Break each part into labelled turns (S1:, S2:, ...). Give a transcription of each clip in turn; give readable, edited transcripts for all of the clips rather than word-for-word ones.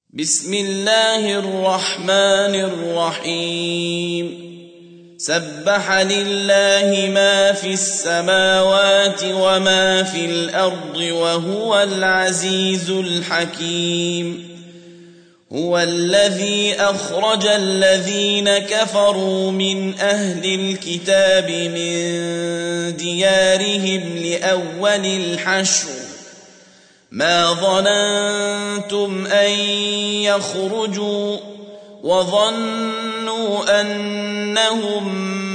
S1: بسم الله الرحمن الرحيم سبح لله ما في السماوات وما في الأرض وهو العزيز الحكيم هو الذي أخرج الذين كفروا من أهل الكتاب من ديارهم لأول الحشر ما ظننتم أن يخرجوا وظنوا أنهم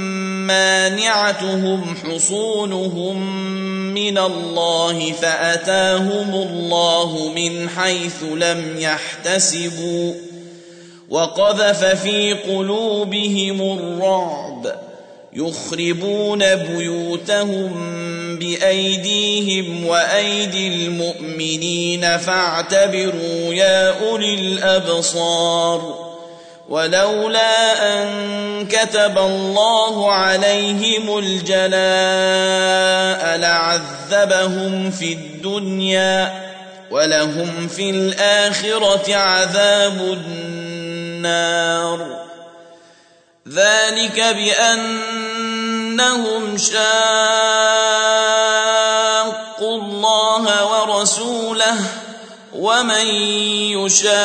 S1: مانعتهم حصونهم من الله فأتاهم الله من حيث لم يحتسبوا وقذف في قلوبهم الرعب يخربون بيوتهم بأيديهم وأيدي المؤمنين فاعتبروا يا أولي الأبصار ولولا أن كتب الله عليهم الجلاء لعذبهم في الدنيا ولهم في الآخرة عذاب النار ذلك بأنهم شاقوا الله ورسوله ومن يشاق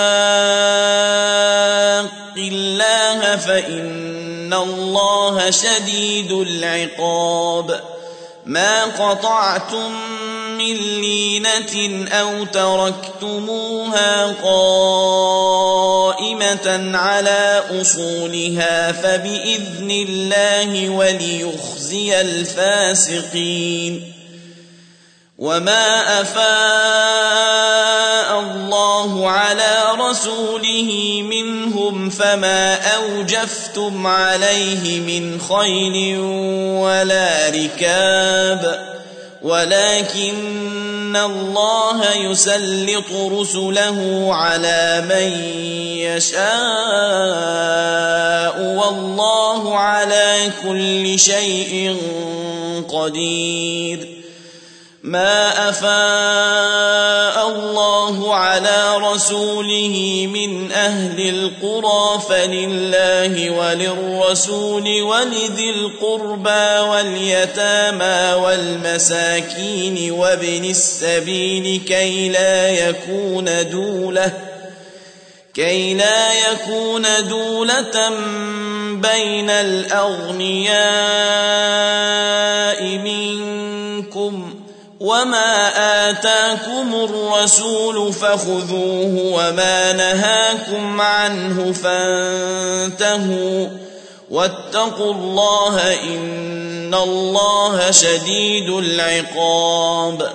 S1: الله فإن الله شديد العقاب ما قطعتم من لينة أو تركتموها قائمة على أصولها فبإذن الله وليخزي الفاسقين وما أفاء الله على رسوله منهم فما أوجفتم عليه من خيل ولا ركاب ولكن الله يسلط رسله على من يشاء والله على كل شيء قدير ما أفاء الله على رسوله من أهل القرى فلله وللرسول ولذي القربى واليتامى والمساكين وابن السبيل كي لا يكون دولة بين الأغنياء منكم وما آتاكم الرسول فخذوه وما نهاكم عنه فانتهوا واتقوا الله إن الله شديد العقاب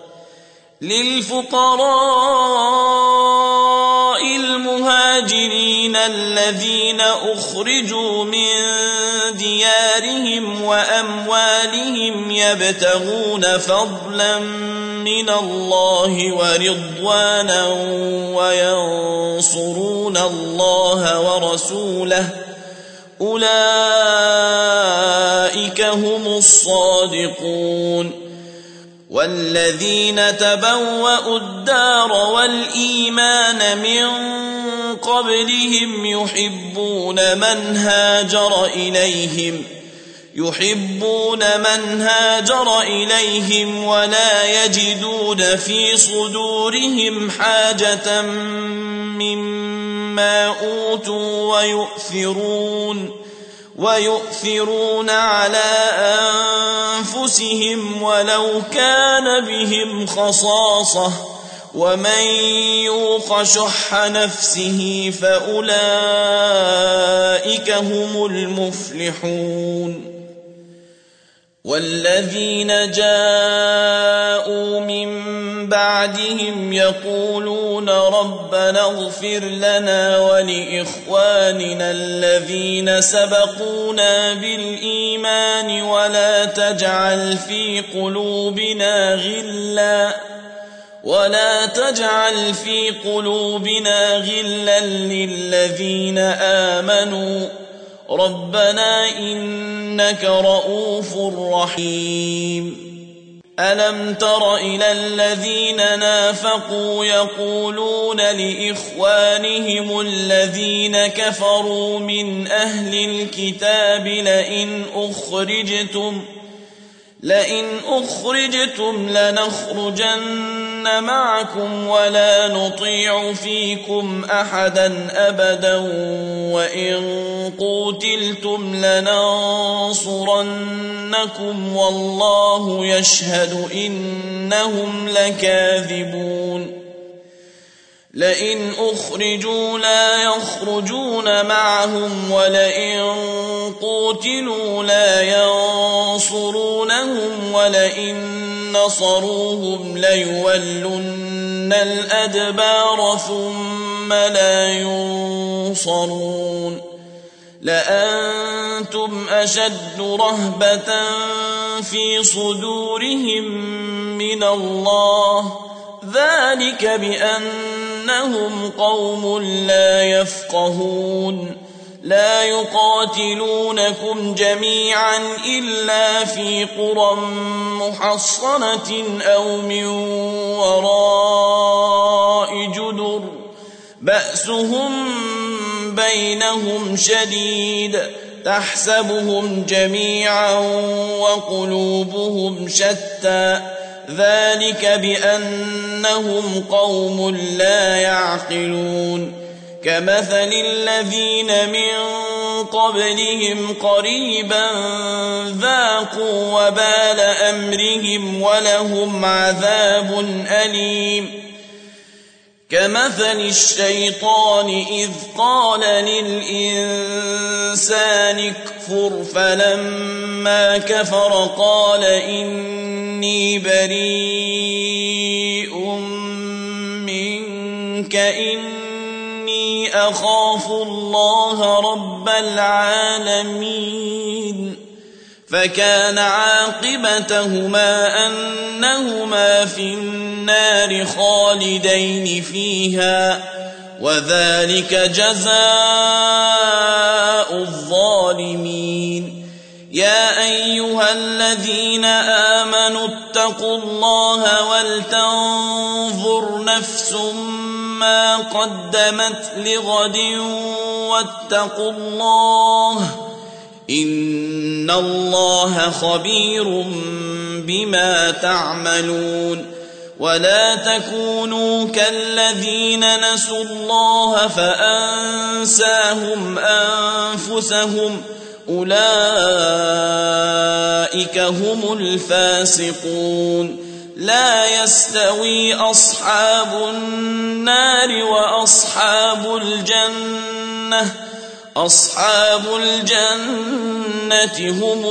S1: للفقراء المهاجرين الذين أخرجوا من ديارهم وأموالهم يبتغون فضلا من الله ورضوانا وينصرون الله ورسوله أولئك هم الصادقون والذين تبوأوا الدار والإيمان من قبلهم يحبون من هاجر إليهم ولا يجدون في صدورهم حاجة مما أوتوا ويؤثرون على أنفسهم ولو كان بهم خصاصة ومن يوق شح نفسه فأولئك هم المفلحون والذين جاءوا من بعدهم يقولون ربنا اغفر لنا ولإخواننا الذين سبقونا بالإيمان ولا تجعل في قلوبنا غلا للذين آمنوا ربنا إنك رؤوف رحيم ألم تر إلى الذين نافقوا يقولون لإخوانهم الذين كفروا من أهل الكتاب لئن أخرجتم لنخرجن معكم ولا نطيع فيكم أحدا أبدا وإن قوتلتم لننصرنكم والله يشهد إنهم لكاذبون لئن أخرجوا لا يخرجون معهم ولئن قوتلوا لا ينصرونهم ولئن نصروهم ليولن الأدبار ثم لا ينصرون لأنتم أشد رهبة في صدورهم من الله ذلك بأنهم قوم لا يفقهون لا يقاتلونكم جميعا إلا في قرى محصنة أو من وراء جدر بأسهم بينهم شديد تحسبهم جميعا وقلوبهم شتى ذلك بأنهم قوم لا يعقلون كمثل الذين من قبلهم قريبا ذاقوا وبال أمرهم ولهم عذاب أليم كمثل الشيطان إذ قال للإنسان اكفر فلما كفر قال إني بريء منك إني أخاف الله رب العالمين فكان عاقبتهما أنهما في النار خالدين فيها وذلك جزاء الظالمين يا أيها الذين آمنوا اتقوا الله ولتنظر نفس ما قدمت لغد واتقوا الله إن الله خبير بما تعملون ولا تكونوا كالذين نسوا الله فأنساهم أنفسهم أولئك هم الفاسقون لا يستوي أصحاب النار وأصحاب الجنة أصحاب الجنة هم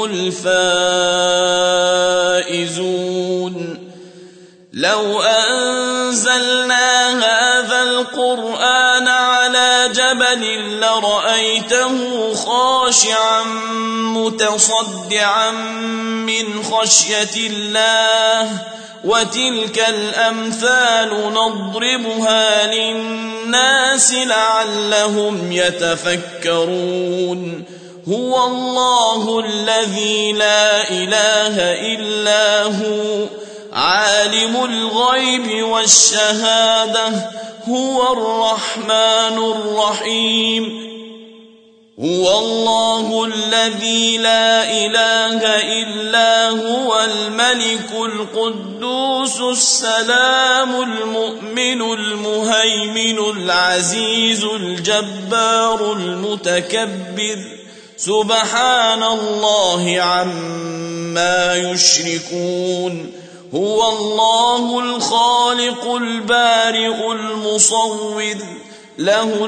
S1: الفائزون لو أنزلنا هذا القرآن على جبل لرأيته خاشعا متصدعا من خشية الله وتلك الأمثال نضربها للناس لعلهم يتفكرون هو الله الذي لا إله إلا هو عالم الغيب والشهادة هو الرحمن الرحيم هو الله الذي لا إله إلا هو الملك القدوس السلام المؤمن المهيمن العزيز الجبار المتكبر سبحان الله عما يشركون هو الله الخالق البارئ المصور له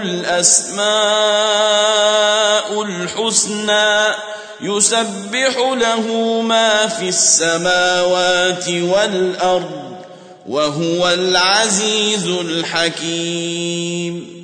S1: الأسماء الحسنى يسبح له ما في السماوات والأرض وهو العزيز الحكيم